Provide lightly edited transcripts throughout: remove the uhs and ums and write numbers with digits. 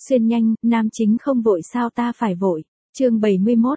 Xuyên nhanh, nam chính không vội sao ta phải vội. Chương 71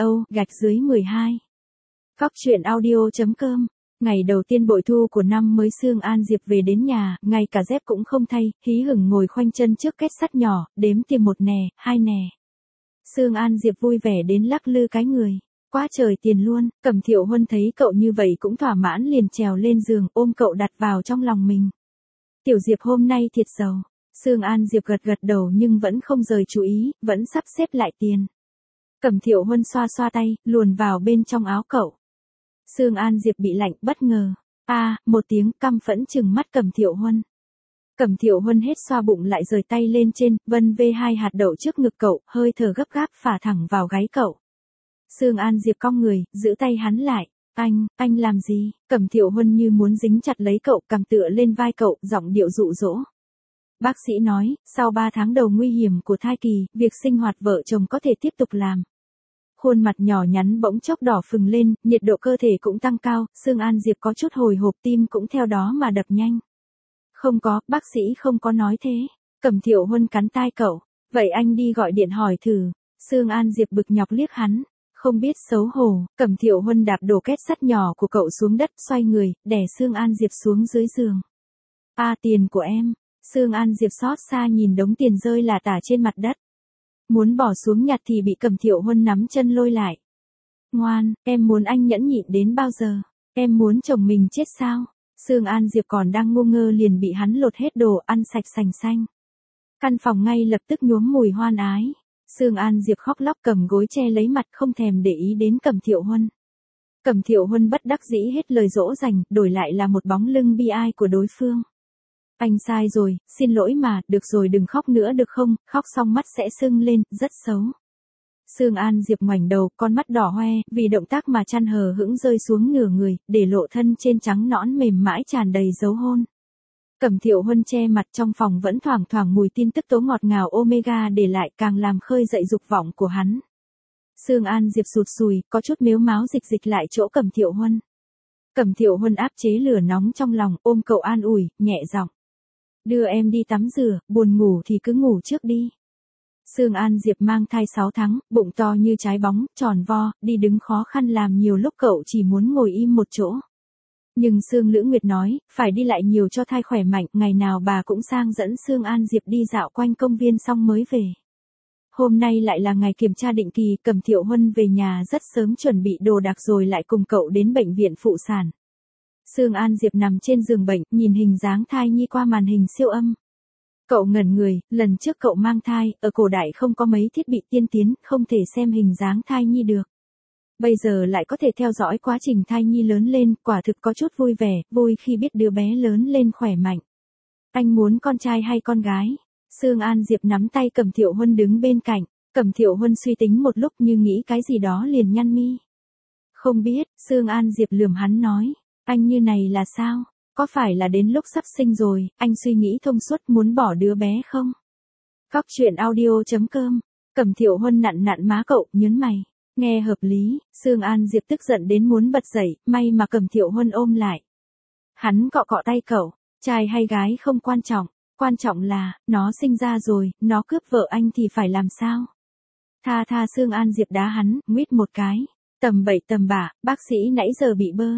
ABO-12. Cóc truyện audio.com. Ngày đầu tiên bội thu của năm mới, Sương An Diệp về đến nhà, ngay cả dép cũng không thay, hí hửng ngồi khoanh chân trước két sắt nhỏ, đếm tìm một nè, hai nè. Sương An Diệp vui vẻ đến lắc lư cái người. Quá trời tiền luôn. Cẩm Thiệu Huân thấy cậu như vậy cũng thỏa mãn, liền trèo lên giường, ôm cậu đặt vào trong lòng mình. Tiểu Diệp hôm nay thiệt giàu. Sương An Diệp gật gật đầu nhưng vẫn không rời chú ý, vẫn sắp xếp lại tiền. Cẩm Thiệu Huân xoa xoa tay, luồn vào bên trong áo cậu. Sương An Diệp bị lạnh bất ngờ. Một tiếng căm phẫn trừng mắt Cẩm Thiệu Huân. Cẩm Thiệu Huân hết xoa bụng lại rời tay lên trên, vân vê hai hạt đậu trước ngực cậu, hơi thở gấp gáp phả thẳng vào gáy cậu. Sương An Diệp cong người, giữ tay hắn lại. Anh làm gì? Cẩm Thiệu Huân như muốn dính chặt lấy cậu, cằm tựa lên vai cậu, giọng điệu dụ dỗ. Bác sĩ nói, sau 3 tháng đầu nguy hiểm của thai kỳ, việc sinh hoạt vợ chồng có thể tiếp tục làm. Khuôn mặt nhỏ nhắn bỗng chốc đỏ phừng lên, nhiệt độ cơ thể cũng tăng cao, Sương An Diệp có chút hồi hộp, tim cũng theo đó mà đập nhanh. Không có, bác sĩ không có nói thế. Cẩm Thiệu Huân cắn tai cậu. Vậy anh đi gọi điện hỏi thử. Sương An Diệp bực nhọc liếc hắn. Không biết xấu hổ, Cẩm Thiệu Huân đạp đổ két sắt nhỏ của cậu xuống đất, xoay người, đè Sương An Diệp xuống dưới giường. Tiền của em. Sương An Diệp xót xa nhìn đống tiền rơi lả tả trên mặt đất. Muốn bỏ xuống nhặt thì bị Cẩm Thiệu Huân nắm chân lôi lại. Ngoan, em muốn anh nhẫn nhịn đến bao giờ? Em muốn chồng mình chết sao? Sương An Diệp còn đang ngu ngơ liền bị hắn lột hết đồ, ăn sạch sành xanh. Căn phòng ngay lập tức nhuốm mùi hoan ái. Sương An Diệp khóc lóc cầm gối che lấy mặt, không thèm để ý đến Cẩm Thiệu Huân. Cẩm Thiệu Huân bất đắc dĩ hết lời dỗ dành, đổi lại là một bóng lưng bi ai của đối phương. Anh sai rồi, xin lỗi mà, được rồi đừng khóc nữa được không, khóc xong mắt sẽ sưng lên, rất xấu. Sương An Diệp ngoảnh đầu, con mắt đỏ hoe, vì động tác mà chăn hờ hững rơi xuống nửa người, để lộ thân trên trắng nõn mềm mãi tràn đầy dấu hôn. Cẩm Thiệu Huân che mặt, trong phòng vẫn thoảng thoảng mùi tin tức tố ngọt ngào omega để lại, càng làm khơi dậy dục vọng của hắn. Sương An Diệp sụt sùi, có chút mếu máo dịch lại chỗ Cẩm Thiệu Huân. Cẩm Thiệu Huân áp chế lửa nóng trong lòng, ôm cậu an ủi, nhẹ giọng. Đưa em đi tắm rửa, buồn ngủ thì cứ ngủ trước đi. Sương An Diệp mang thai 6 tháng, bụng to như trái bóng, tròn vo, đi đứng khó khăn, làm nhiều lúc cậu chỉ muốn ngồi im một chỗ. Nhưng Sương Lữ Nguyệt nói, phải đi lại nhiều cho thai khỏe mạnh, ngày nào bà cũng sang dẫn Sương An Diệp đi dạo quanh công viên xong mới về. Hôm nay lại là ngày kiểm tra định kỳ, Cẩm Thiệu Huân về nhà rất sớm chuẩn bị đồ đạc rồi lại cùng cậu đến bệnh viện phụ sản. Sương An Diệp nằm trên giường bệnh, nhìn hình dáng thai nhi qua màn hình siêu âm. Cậu ngẩn người, lần trước cậu mang thai, ở cổ đại không có mấy thiết bị tiên tiến, không thể xem hình dáng thai nhi được. Bây giờ lại có thể theo dõi quá trình thai nhi lớn lên, quả thực có chút vui vẻ, vui khi biết đứa bé lớn lên khỏe mạnh. Anh muốn con trai hay con gái? Sương An Diệp nắm tay Cẩm Thiệu Huân đứng bên cạnh. Cẩm Thiệu Huân suy tính một lúc như nghĩ cái gì đó liền nhăn mi. Không biết, Sương An Diệp lườm hắn nói. Anh như này là sao? Có phải là đến lúc sắp sinh rồi, anh suy nghĩ thông suốt muốn bỏ đứa bé không? Cóc truyện audio.com. Cẩm Thiệu Huân nặn má cậu, nhớn mày. Nghe hợp lý, Sương An Diệp tức giận đến muốn bật dậy, may mà Cẩm Thiệu Huân ôm lại. Hắn cọ cọ tay cậu, trai hay gái không quan trọng, quan trọng là, nó sinh ra rồi, nó cướp vợ anh thì phải làm sao? Tha Sương An Diệp đá hắn, nguyết một cái. Tầm bậy tầm bạ, bác sĩ nãy giờ bị bơ.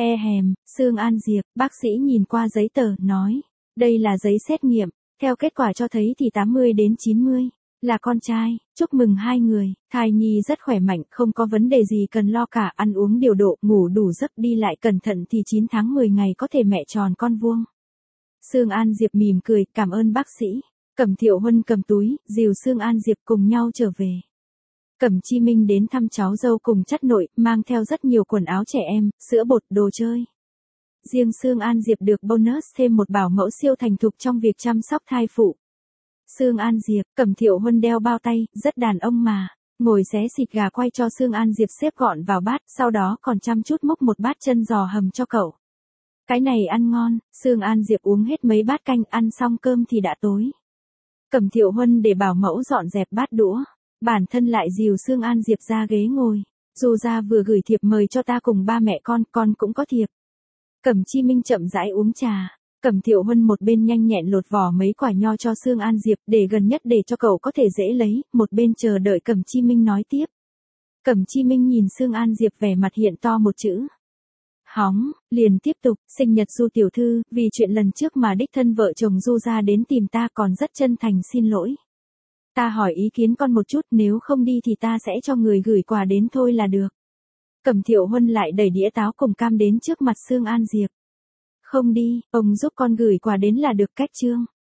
Sương An Diệp, bác sĩ nhìn qua giấy tờ, nói. Đây là giấy xét nghiệm, theo kết quả cho thấy thì 80 đến 90. Là con trai, chúc mừng hai người, thai nhi rất khỏe mạnh, không có vấn đề gì cần lo cả, ăn uống điều độ, ngủ đủ giấc, đi lại cẩn thận thì 9 tháng 10 ngày có thể mẹ tròn con vuông. Sương An Diệp mỉm cười, cảm ơn bác sĩ. Cẩm Thiệu Huân cầm túi, dìu Sương An Diệp cùng nhau trở về. Cẩm Chi Minh đến thăm cháu dâu cùng chắt nội, mang theo rất nhiều quần áo trẻ em, sữa bột, đồ chơi. Riêng Sương An Diệp được bonus thêm một bảo mẫu siêu thành thục trong việc chăm sóc thai phụ. Sương An Diệp, Cẩm Thiệu Huân đeo bao tay, rất đàn ông mà. Ngồi xé xịt gà quay cho Sương An Diệp xếp gọn vào bát, sau đó còn chăm chút múc một bát chân giò hầm cho cậu. Cái này ăn ngon, Sương An Diệp uống hết mấy bát canh, ăn xong cơm thì đã tối. Cẩm Thiệu Huân để bảo mẫu dọn dẹp bát đũa. Bản thân lại dìu Sương An Diệp ra ghế ngồi. Dù ra vừa gửi thiệp mời cho ta cùng ba mẹ con cũng có thiệp. Cẩm Chi Minh chậm rãi uống trà. Cẩm Thiệu Huân một bên nhanh nhẹn lột vỏ mấy quả nho cho Sương An Diệp để gần nhất để cho cậu có thể dễ lấy, một bên chờ đợi Cẩm Chi Minh nói tiếp. Cẩm Chi Minh nhìn Sương An Diệp vẻ mặt hiện to một chữ. Hóng, liền tiếp tục, sinh nhật Du tiểu thư, vì chuyện lần trước mà đích thân vợ chồng Du ra đến tìm ta còn rất chân thành xin lỗi. Ta hỏi ý kiến con một chút, nếu không đi thì ta sẽ cho người gửi quà đến thôi là được. Cẩm Thiệu Huân lại đẩy đĩa táo cùng cam đến trước mặt Sương An Diệp. Không đi, ông giúp con gửi quà đến là được. Cách chương